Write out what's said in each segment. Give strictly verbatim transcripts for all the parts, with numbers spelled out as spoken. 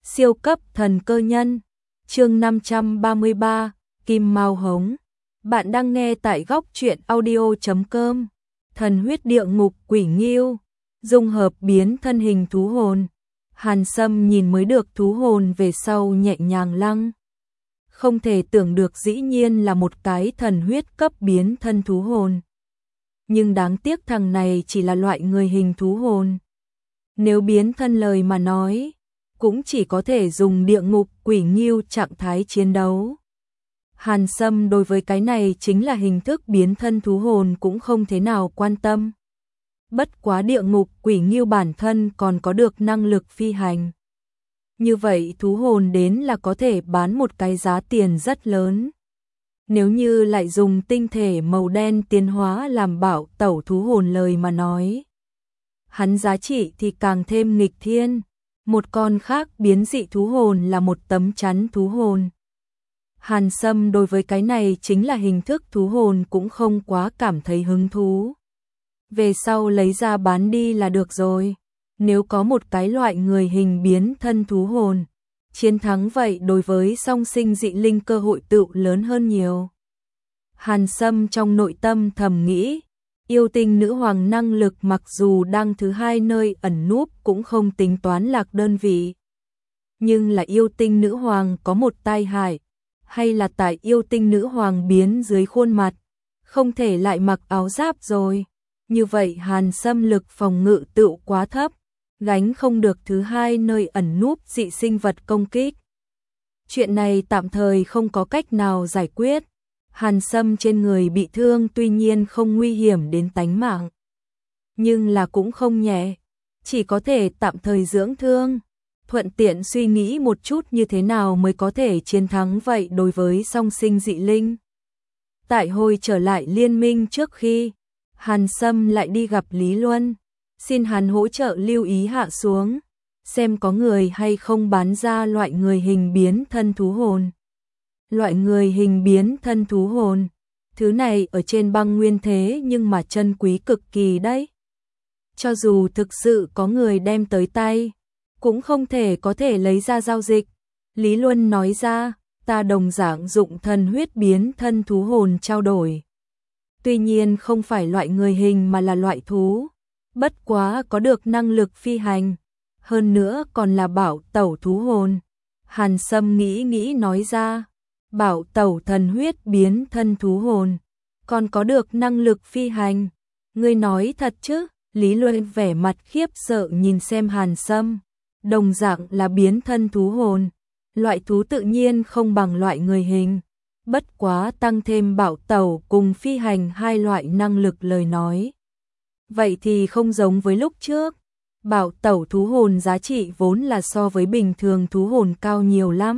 Siêu cấp thần cơ nhân, chương năm trăm ba mươi ba, Kim Mao Hống. Bạn đang nghe tại góc truyện audio chấm com. Thần huyết địa ngục quỷ nghiêu, dung hợp biến thân hình thú hồn. Hàn Sâm nhìn mới được thú hồn về sau nhẹ nhàng lăng. Không thể tưởng được dĩ nhiên là một cái thần huyết cấp biến thân thú hồn. Nhưng đáng tiếc thằng này chỉ là loại người hình thú hồn. Nếu biến thân lời mà nói, cũng chỉ có thể dùng địa ngục quỷ nghiêu trạng thái chiến đấu. Hàn Sâm đối với cái này chính là hình thức biến thân thú hồn cũng không thế nào quan tâm. Bất quá địa ngục quỷ nghiêu bản thân còn có được năng lực phi hành. Như vậy thú hồn đến là có thể bán một cái giá tiền rất lớn. Nếu như lại dùng tinh thể màu đen tiến hóa làm bảo tẩu thú hồn lời mà nói, hắn giá trị thì càng thêm nghịch thiên. Một con khác biến dị thú hồn là một tấm chắn thú hồn. Hàn Sâm đối với cái này chính là hình thức thú hồn cũng không quá cảm thấy hứng thú. Về sau lấy ra bán đi là được rồi. Nếu có một cái loại người hình biến thân thú hồn, chiến thắng vậy đối với song sinh dị linh cơ hội tựu lớn hơn nhiều. Hàn Sâm trong nội tâm thầm nghĩ, yêu tinh nữ hoàng năng lực mặc dù đang thứ hai nơi ẩn núp cũng không tính toán lạc đơn vị. Nhưng là yêu tinh nữ hoàng có một tai hại, hay là tại yêu tinh nữ hoàng biến dưới khuôn mặt, không thể lại mặc áo giáp rồi. Như vậy Hàn Sâm lực phòng ngự tựu quá thấp, gánh không được thứ hai nơi ẩn núp dị sinh vật công kích. Chuyện này tạm thời không có cách nào giải quyết. Hàn Sâm trên người bị thương tuy nhiên không nguy hiểm đến tánh mạng, nhưng là cũng không nhẹ, chỉ có thể tạm thời dưỡng thương, thuận tiện suy nghĩ một chút như thế nào mới có thể chiến thắng vậy đối với song sinh dị linh. Tại hồi trở lại liên minh trước khi, Hàn Sâm lại đi gặp Lý Luân, xin hắn hỗ trợ lưu ý hạ xuống, xem có người hay không bán ra loại người hình biến thân thú hồn. Loại người hình biến thân thú hồn, thứ này ở trên băng nguyên thế nhưng mà chân quý cực kỳ đấy. Cho dù thực sự có người đem tới tay, cũng không thể có thể lấy ra giao dịch. Lý Luân nói ra, ta đồng dạng dụng thần huyết biến thân thú hồn trao đổi. Tuy nhiên không phải loại người hình mà là loại thú, bất quá có được năng lực phi hành, hơn nữa còn là bảo tẩu thú hồn. Hàn Sâm nghĩ nghĩ nói ra, bảo tẩu thần huyết biến thân thú hồn, còn có được năng lực phi hành. Ngươi nói thật chứ? Lý Luân vẻ mặt khiếp sợ nhìn xem Hàn Sâm, đồng dạng là biến thân thú hồn, loại thú tự nhiên không bằng loại người hình, bất quá tăng thêm bảo tẩu cùng phi hành hai loại năng lực lời nói. Vậy thì không giống với lúc trước, bảo tẩu thú hồn giá trị vốn là so với bình thường thú hồn cao nhiều lắm.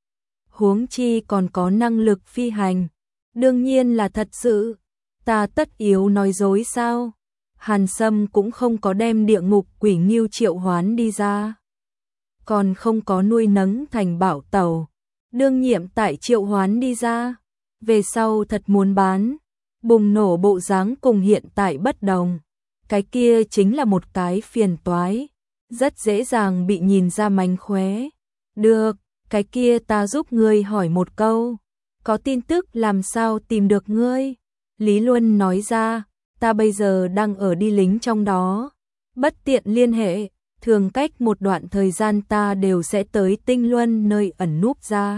Huống chi còn có năng lực phi hành, đương nhiên là thật sự. Ta tất yếu nói dối sao? Hàn Sâm cũng không có đem địa ngục quỷ nghiêu triệu hoán đi ra, còn không có nuôi nấng thành bảo tẩu, đương nhiệm tại triệu hoán đi ra, về sau thật muốn bán, bùng nổ bộ dáng cùng hiện tại bất đồng, cái kia chính là một cái phiền toái, rất dễ dàng bị nhìn ra mánh khóe. Được, cái kia ta giúp ngươi hỏi một câu, có tin tức làm sao tìm được ngươi? Lý Luân nói ra, ta bây giờ đang ở đi lính trong đó, bất tiện liên hệ, thường cách một đoạn thời gian ta đều sẽ tới Tinh Luân nơi ẩn núp ra.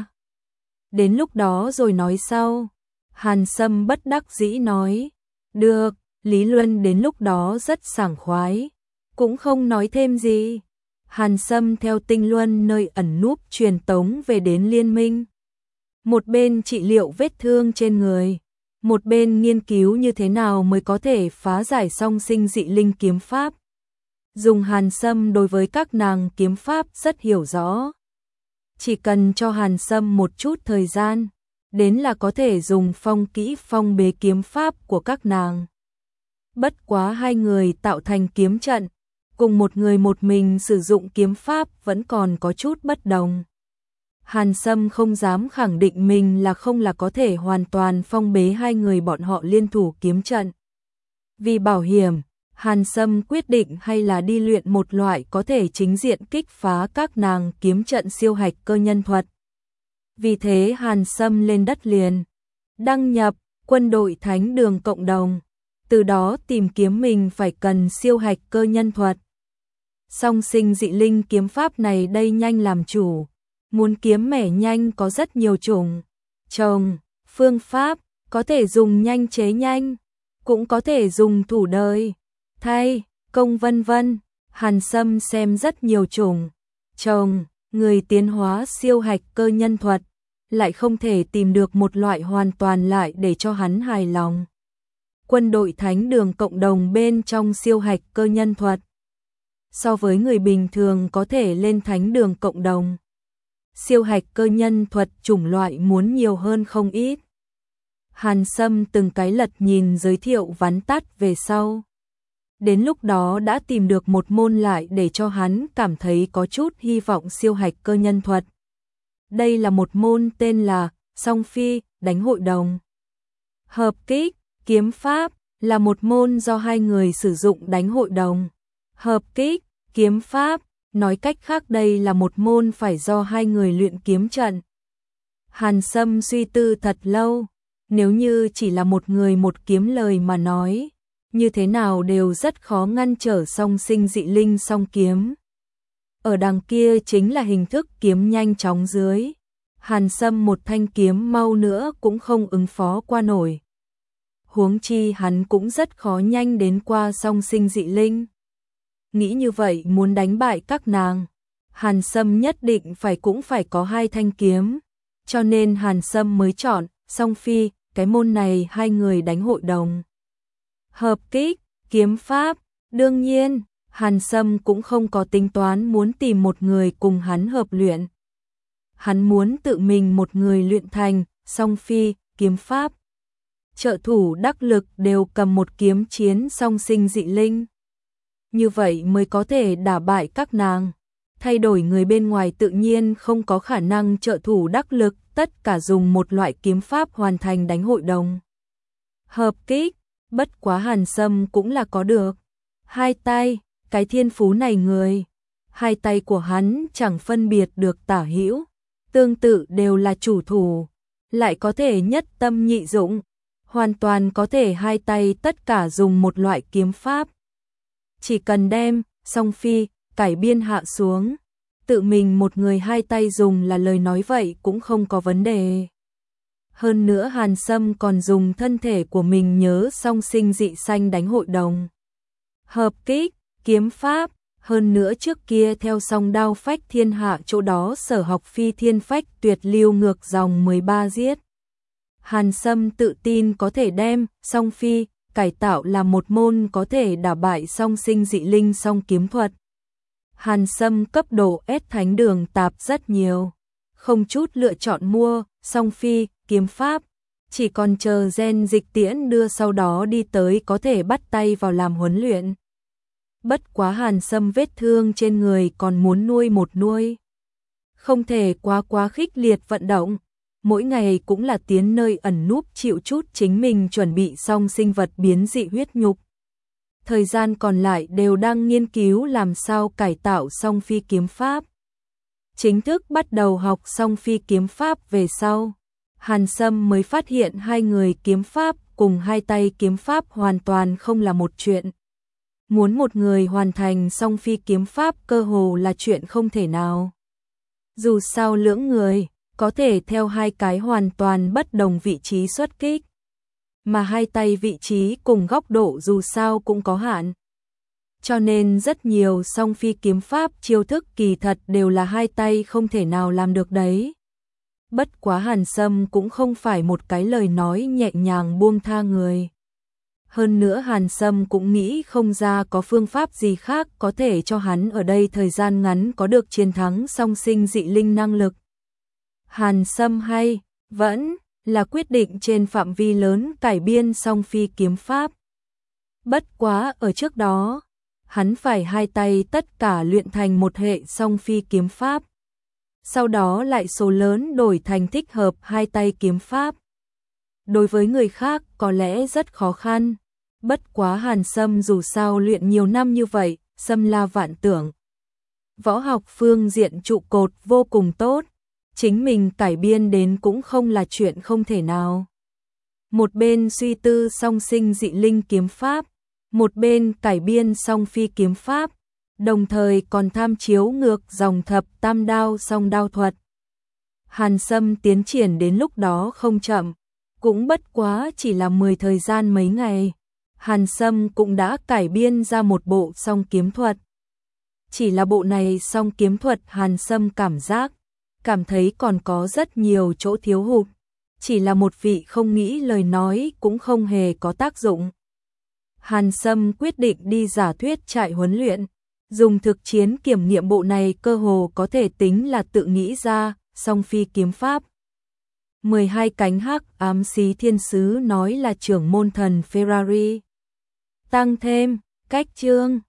Đến lúc đó rồi nói sau. Hàn Sâm bất đắc dĩ nói, được. Lý Luân đến lúc đó rất sảng khoái, cũng không nói thêm gì. Hàn Sâm theo Tinh Luân nơi ẩn núp truyền tống về đến liên minh. Một bên trị liệu vết thương trên người, một bên nghiên cứu như thế nào mới có thể phá giải song sinh dị linh kiếm pháp. Dùng Hàn Sâm đối với các nàng kiếm pháp rất hiểu rõ. Chỉ cần cho Hàn Sâm một chút thời gian, đến là có thể dùng phong kỹ phong bế kiếm pháp của các nàng. Bất quá hai người tạo thành kiếm trận, cùng một người một mình sử dụng kiếm pháp vẫn còn có chút bất đồng. Hàn Sâm không dám khẳng định mình là không là có thể hoàn toàn phong bế hai người bọn họ liên thủ kiếm trận. Vì bảo hiểm, Hàn Sâm quyết định hay là đi luyện một loại có thể chính diện kích phá các nàng kiếm trận siêu hạch cơ nhân thuật. Vì thế Hàn Sâm lên đất liền, đăng nhập quân đội thánh đường cộng đồng, từ đó tìm kiếm mình phải cần siêu hạch cơ nhân thuật. Song sinh dị linh kiếm pháp này đây nhanh làm chủ, muốn kiếm mẻ nhanh có rất nhiều chủng, trồng, phương pháp, có thể dùng nhanh chế nhanh, cũng có thể dùng thủ đời, thay, công vân vân. Hàn Sâm xem rất nhiều chủng, trồng, người tiến hóa siêu hạch cơ nhân thuật, lại không thể tìm được một loại hoàn toàn lại để cho hắn hài lòng. Quân đội thánh đường cộng đồng bên trong siêu hạch cơ nhân thuật, so với người bình thường có thể lên thánh đường cộng đồng, siêu hạch cơ nhân thuật chủng loại muốn nhiều hơn không ít. Hàn Sâm từng cái lật nhìn giới thiệu vắn tắt về sau. Đến lúc đó đã tìm được một môn lại để cho hắn cảm thấy có chút hy vọng siêu hạch cơ nhân thuật. Đây là một môn tên là Song Phi, đánh hội đồng. Hợp kích, kiếm pháp, là một môn do hai người sử dụng đánh hội đồng. Hợp kích, kiếm pháp, nói cách khác đây là một môn phải do hai người luyện kiếm trận. Hàn Sâm suy tư thật lâu, nếu như chỉ là một người một kiếm lời mà nói, như thế nào đều rất khó ngăn trở song sinh dị linh song kiếm. Ở đằng kia chính là hình thức kiếm nhanh chóng dưới. Hàn Sâm một thanh kiếm mau nữa cũng không ứng phó qua nổi. Huống chi hắn cũng rất khó nhanh đến qua song sinh dị linh. Nghĩ như vậy muốn đánh bại các nàng, Hàn Sâm nhất định phải cũng phải có hai thanh kiếm. Cho nên Hàn Sâm mới chọn Song Phi, cái môn này hai người đánh hội đồng. Hợp kích, kiếm pháp, đương nhiên, Hàn Sâm cũng không có tính toán muốn tìm một người cùng hắn hợp luyện. Hắn muốn tự mình một người luyện thành Song Phi, kiếm pháp. Trợ thủ đắc lực đều cầm một kiếm chiến song sinh dị linh. Như vậy mới có thể đả bại các nàng. Thay đổi người bên ngoài tự nhiên không có khả năng trợ thủ đắc lực, tất cả dùng một loại kiếm pháp hoàn thành đánh hội đồng. Hợp kích, bất quá Hàn Sâm cũng là có được. Hai tay, cái thiên phú này người. Hai tay của hắn chẳng phân biệt được tả hữu, tương tự đều là chủ thủ, lại có thể nhất tâm nhị dụng, hoàn toàn có thể hai tay tất cả dùng một loại kiếm pháp. Chỉ cần đem Song Phi cải biên hạ xuống, tự mình một người hai tay dùng là lời nói vậy cũng không có vấn đề. Hơn nữa Hàn Sâm còn dùng thân thể của mình nhớ song sinh dị sanh đánh hội đồng. Hợp kích, kiếm pháp, hơn nữa trước kia theo song đao phách thiên hạ chỗ đó sở học phi thiên phách tuyệt lưu ngược dòng mười ba giết. Hàn Sâm tự tin có thể đem Song Phi cải tạo là một môn có thể đả bại song sinh dị linh song kiếm thuật. Hàn Sâm cấp độ S thánh đường tạp rất nhiều, không chút lựa chọn mua Song Phi kiếm pháp, chỉ còn chờ gen dịch tiễn đưa sau đó đi tới có thể bắt tay vào làm huấn luyện. Bất quá Hàn Sâm vết thương trên người còn muốn nuôi một nuôi, không thể quá quá khích liệt vận động, mỗi ngày cũng là tiến nơi ẩn núp chịu chút chính mình chuẩn bị xong sinh vật biến dị huyết nhục. Thời gian còn lại đều đang nghiên cứu làm sao cải tạo Song Phi kiếm pháp. Chính thức bắt đầu học Song Phi kiếm pháp về sau, Hàn Sâm mới phát hiện hai người kiếm pháp cùng hai tay kiếm pháp hoàn toàn không là một chuyện. Muốn một người hoàn thành Song Phi kiếm pháp cơ hồ là chuyện không thể nào. Dù sao lưỡng người có thể theo hai cái hoàn toàn bất đồng vị trí xuất kích, mà hai tay vị trí cùng góc độ dù sao cũng có hạn. Cho nên rất nhiều Song Phi kiếm pháp chiêu thức kỳ thật đều là hai tay không thể nào làm được đấy. Bất quá Hàn Sâm cũng không phải một cái lời nói nhẹ nhàng buông tha người. Hơn nữa Hàn Sâm cũng nghĩ không ra có phương pháp gì khác có thể cho hắn ở đây thời gian ngắn có được chiến thắng song sinh dị linh năng lực. Hàn Sâm hay vẫn là quyết định trên phạm vi lớn cải biên Song Phi kiếm pháp. Bất quá ở trước đó, hắn phải hai tay tất cả luyện thành một hệ Song Phi kiếm pháp. Sau đó lại số lớn đổi thành thích hợp hai tay kiếm pháp. Đối với người khác có lẽ rất khó khăn, Bất quá Hàn Sâm dù sao luyện nhiều năm như vậy, xâm la vạn tưởng. Võ học phương diện trụ cột vô cùng tốt, chính mình cải biên đến cũng không là chuyện không thể nào. Một bên suy tư song sinh dị linh kiếm pháp, một bên cải biên song phi kiếm pháp, đồng thời còn tham chiếu ngược dòng thập tam đao song đao thuật. Hàn Sâm tiến triển đến lúc đó không chậm, cũng bất quá chỉ là mười thời gian mấy ngày. Hàn Sâm cũng đã cải biên ra một bộ song kiếm thuật. Chỉ là bộ này song kiếm thuật Hàn Sâm cảm giác, cảm thấy còn có rất nhiều chỗ thiếu hụt. Chỉ là một vị không nghĩ lời nói cũng không hề có tác dụng. Hàn Sâm quyết định đi giả thuyết trại huấn luyện, dùng thực chiến kiểm nghiệm bộ này cơ hồ có thể tính là tự nghĩ ra, song phi kiếm pháp. mười hai cánh hắc ám xí thiên sứ nói là trưởng môn thần Ferrari. Tăng thêm, cách chương